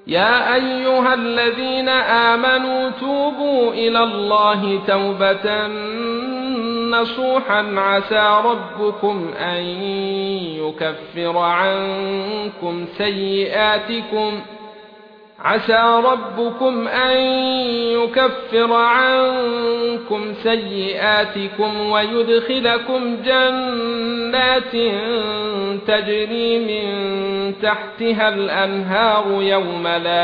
يا ايها الذين آمنوا توبوا الى الله توبة نصوحا عسى ربكم ان يكفر عنكم سيئاتكم ويدخلكم جنات تجري من تحتها الانهار يوم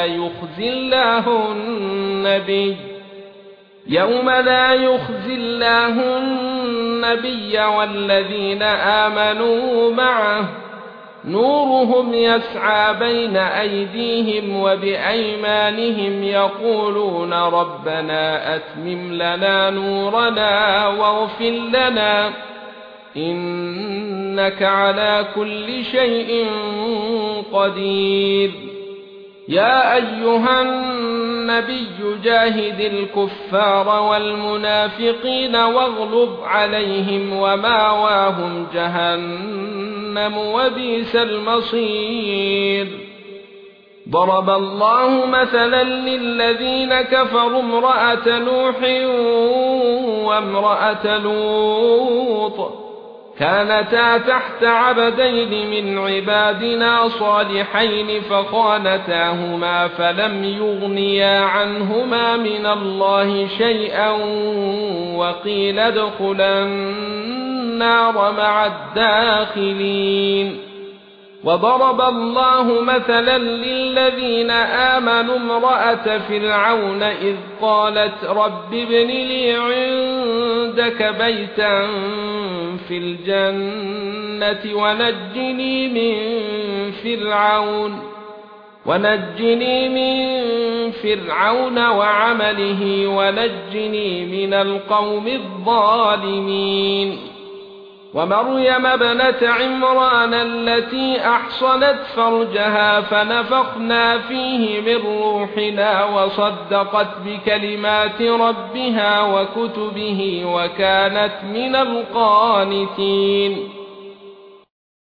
لا يخزي الله النبي والذين آمنوا معه نورهم يسعى بين أيديهم وبأيمانهم يقولون ربنا أتمم لنا نورنا واغفر لنا إنك على كل شيء قدير. يا أيها النبي جاهد الكفار والمنافقين واغلظ عليهم ومأواهم جهنم وبئس المصير. ضرب الله مثلا للذين كفروا امرأة نوح وامرأة لوط كانتا تحت عبدين من عبادنا صالحين فخانتاهما فلم يغنيا عنهما من الله شيئا وقيل ادخلا النار مع الداخلين. وضرب الله مثلا للذين آمنوا امرأة فرعون إذ قالت رب ابن لي عندك بيتا في الجنة ونجني من فرعون وعمله ونجني من القوم الظالمين. ومريم ابنة عمران التي احصنت فرجها فنفخنا فيه من روحنا وصدقت بكلمات ربها وكتبه وكانت من القانتين.